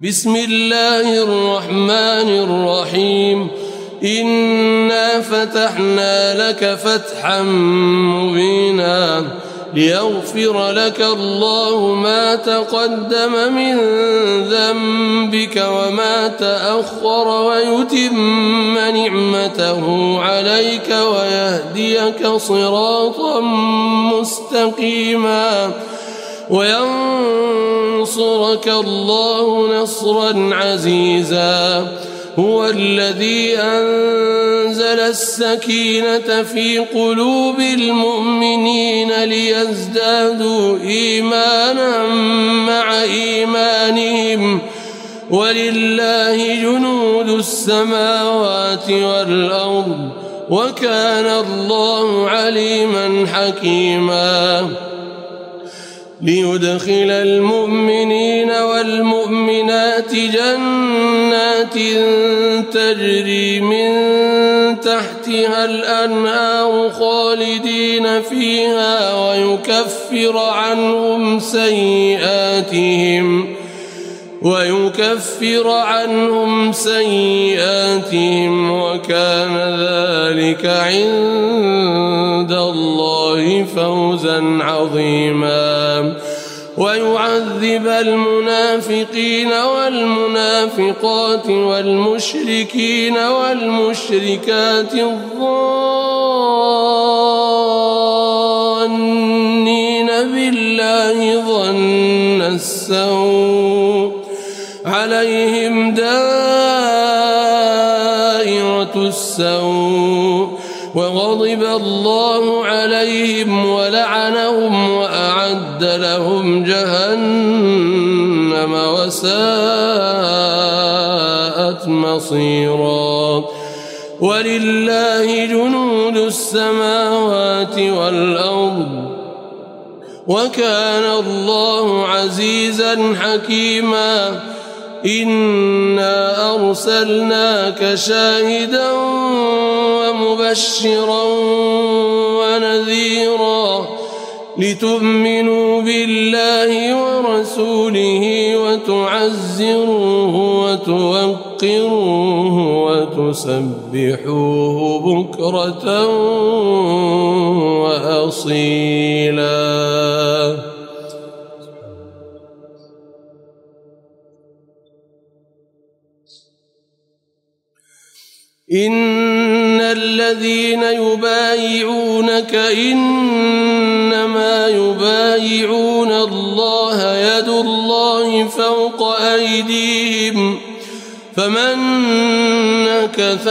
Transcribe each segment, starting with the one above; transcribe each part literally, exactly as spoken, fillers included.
بسم الله الرحمن الرحيم إنا فتحنا لك فتحا مبينا ليغفر لك الله ما تقدم من ذنبك وما تأخر ويتم نعمته عليك ويهديك صراطا مستقيما وينصرك الله نصرا عزيزا هو الذي أنزل السكينة في قلوب المؤمنين ليزدادوا إيمانا مع إيمانهم ولله جنود السماوات والأرض وكان الله عليما حكيما ليدخل المؤمنين والمؤمنات جنات تجري من تحتها الأنهار خالدين فيها ويكفر عنهم سيئاتهم ويكفر عنهم سيئاتهم وكان ذلك عند الله فوزا عظيما ويعذب المنافقين والمنافقات والمشركين والمشركات الظانين بالله ظن السوء عليهم دائرة السوء وغضب الله عليهم ولعنهم وأعد لهم جهنم وساءت مصيرا ولله جنود السماوات والأرض وكان الله عزيزا حكيما إنا أرسلناك شاهدا ومبشرا ونذيرا لتؤمنوا بالله ورسوله وتعزروه وتوقروه وتسبحوه بكرة وأصيلا. إن الذين يبايعونك إنما يبايعون الله يد الله فوق أيديهم فمن نكث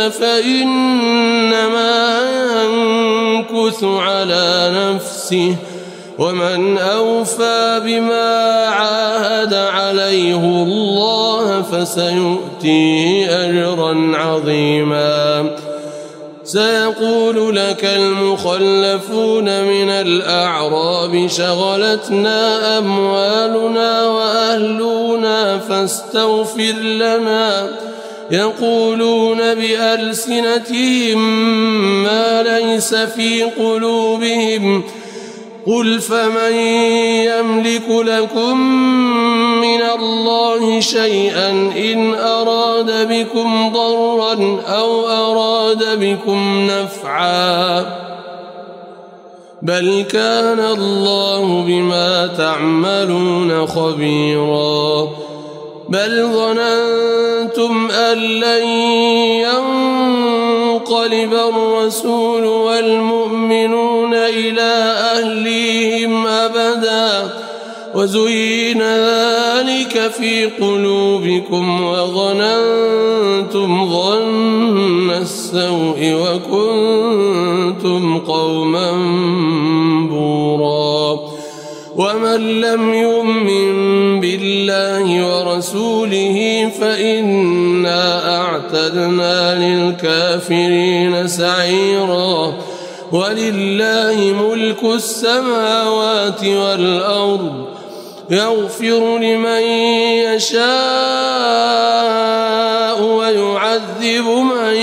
فإنما ينكث على نفسه ومن أوفى بما عاهد عليه الله فسيؤتيه أجرا عظيما. سيقول لك المخلفون من الأعراب شغلتنا أموالنا وأهلنا فاستغفر لنا يقولون بألسنتهم ما ليس في قلوبهم قل فمن يملك لكم من الله شيئا إن أراد بكم ضرا أو أراد بكم نفعا بل كان الله بما تعملون خبيرا بل ظننتم أن لن ينقلب الرسول والمؤمنون إلى أهليهم أبدا وزين ذلك في قلوبكم وظننتم ظن السوء وكنتم قوما بورا ومن لم يؤمن بالله ورسوله فإنا أعتدنا للكافرين سعيرا ولله ملك السماوات والأرض يغفر لمن يشاء ويعذب من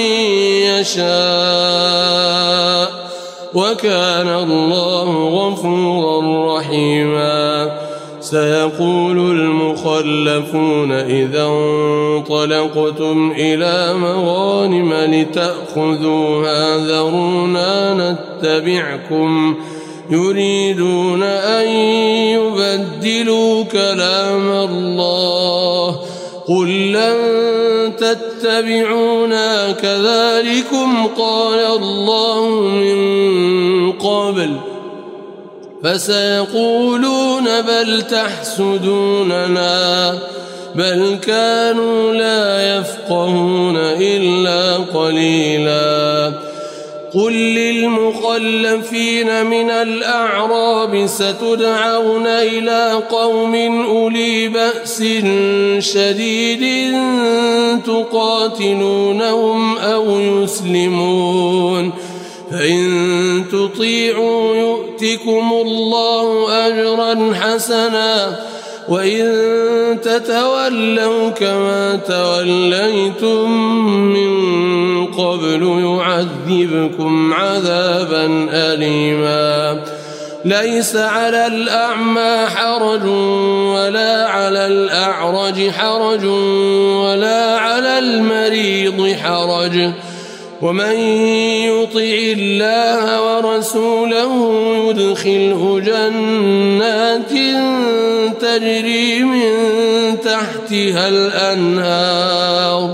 يشاء وكان الله غفورا رحيما. سيقول المخلفون المخلفون إذا انطلقتم إلى مغانم لتأخذوها ذرونا نتبعكم يريدون أن يبدلوا كلام الله قل لن تتبعونا كذلكم قال الله من قبل فسيقولون بل تحسدوننا بل كانوا لا يفقهون إلا قليلا قل للمخلفين من الأعراب ستدعون إلى قوم أولي بأس شديد تقاتلونهم أو يسلمون فإن تطيعوا يؤتكم الله أجرا حسنا وإن تتولوا كما توليتم من قبل يعذبكم عذابا أليما ليس على الأعمى حرج ولا على الأعرج حرج ولا على المريض حرج ومن يطع الله ورسوله يدخله جنات تجري من تحتها الأنهار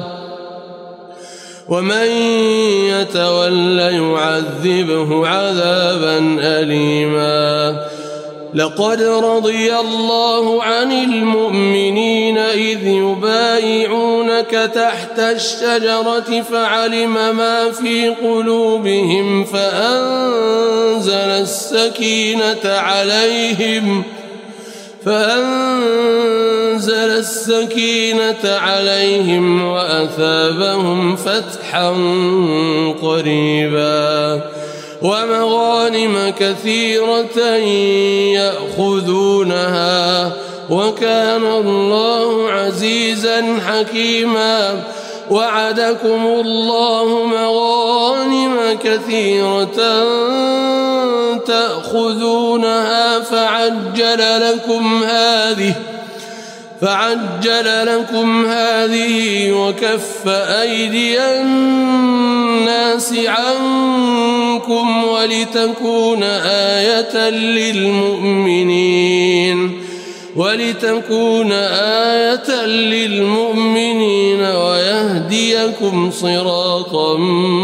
ومن يتول يعذبه عذابا أليما لقد رضي الله عن المؤمنين إذ يبايعونك تحت الشجرة فعلم ما في قلوبهم فأنزل السكينة عليهم فأنزل السكينة عليهم وأثابهم فتحا قريبا ومغانم كثيرة يأخذونها وكان الله عزيزا حكيما وعدكم الله مغانم كثيرة تأخذونها فعجل لكم هذه فعجل لكم هذه وكف أيدي الناس عنكم ولتكون آية للمؤمنين ولتكون آية للمؤمنين ويهديكم صراطا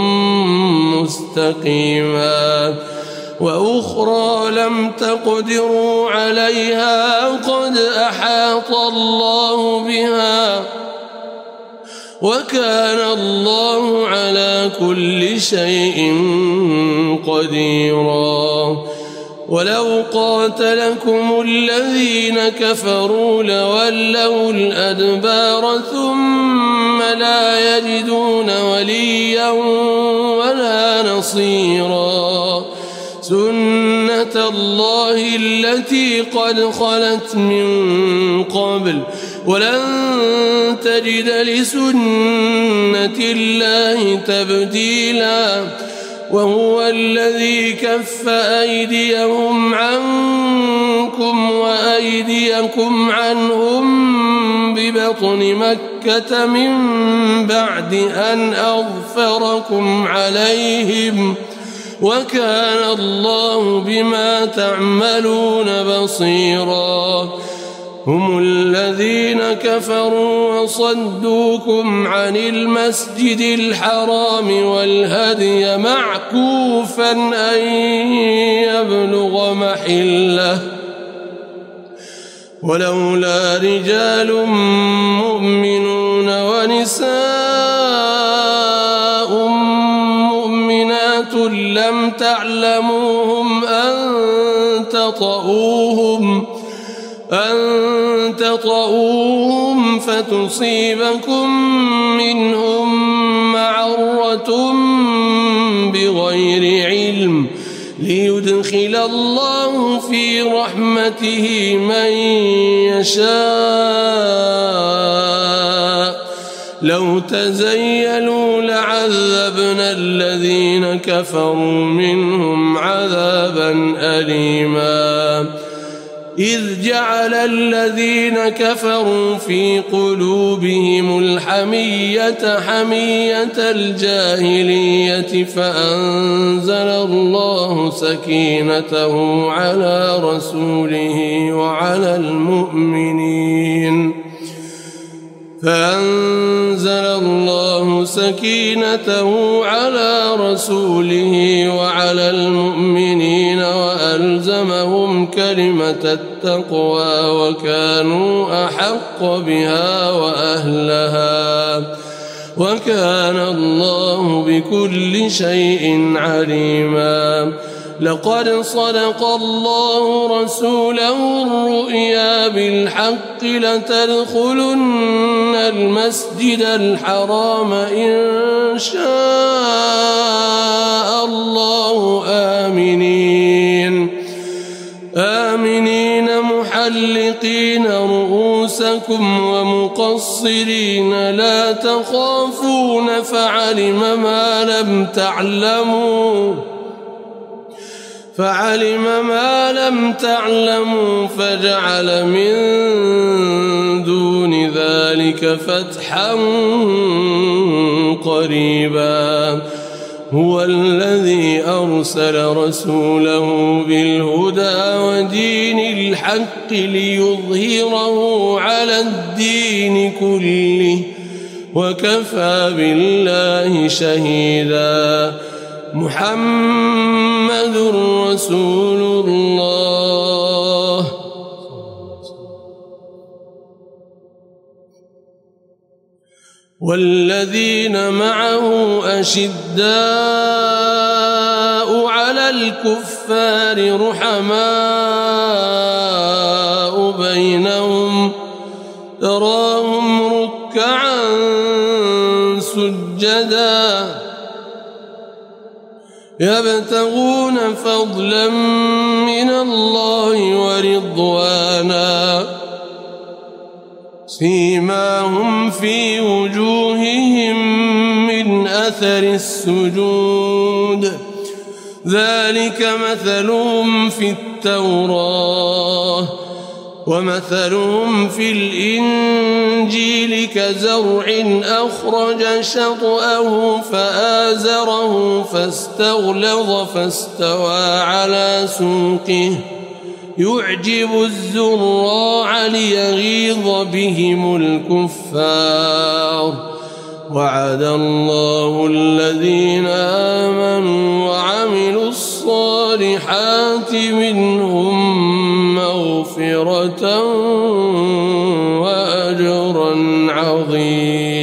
مستقيما وأخرى لم تقدروا عليها قد أحاط الله بها وكان الله على كل شيء قديرا ولو قاتلكم الذين كفروا لولوا الأدبار ثم لا يجدون وليا ولا نصيرا سنة الله التي قد خلت من قبل ولن تجد لسنة الله تبديلا وهو الذي كف أيديهم عنكم وأيديكم عنهم ببطن مكة من بعد أن أغفركم عليهم وكان الله بما تعملون بصيرا هم الذين كفروا وصدوكم عن المسجد الحرام والهدي معكوفا أن يبلغ محله ولولا رجال مؤمنون ونساء مؤمنات لم تعلموهم أن تطؤوهم أن تطؤوهم فتصيبكم منهم معرة بغير علم ليدخل الله في رحمته من يشاء لو تزيلوا لعذبنا الذين كفروا منهم عذابا أليما إذ جعل الذين كفروا في قلوبهم الحمية حمية الجاهلية فأنزل الله سكينته على رسوله وعلى المؤمنين فأنزل الله سكينته على رسوله وعلى المؤمنين وألزمهم كلمة التقوى وكانوا أحق بها وأهلها وكان الله بكل شيء عليما. لقد صدق الله رسوله الرؤيا بالحق لتدخلن المسجد الحرام إن شاء الله آمنين آمنين محلقين رؤوسكم ومقصرين لا تخافون فعلم ما لم تعلموا فعلم ما لم تعلموا فجعل من دون ذلك فتحا قريبا. هو الذي أرسل رسوله بالهدى ودين الحق ليظهره على الدين كله وكفى بالله شهيدا. محمد رسول الله والذين معه أشداء على الكفار رحماء بينهم تراهم ركعا سجدا يبتغون فضلا من الله ورضوانا سيماهم في وجوههم من أثر السجود ذلك مثلهم في التوراة ومثلهم في الإنجيل كزرع أخرج شطأه فآزره فاستغلظ فاستوى على سوقه يعجب الزراع ليغيظ بهم الكفار. وعد الله الذين آمنوا وعملوا الصالحات منهم مغفرة وأجرا عظيما.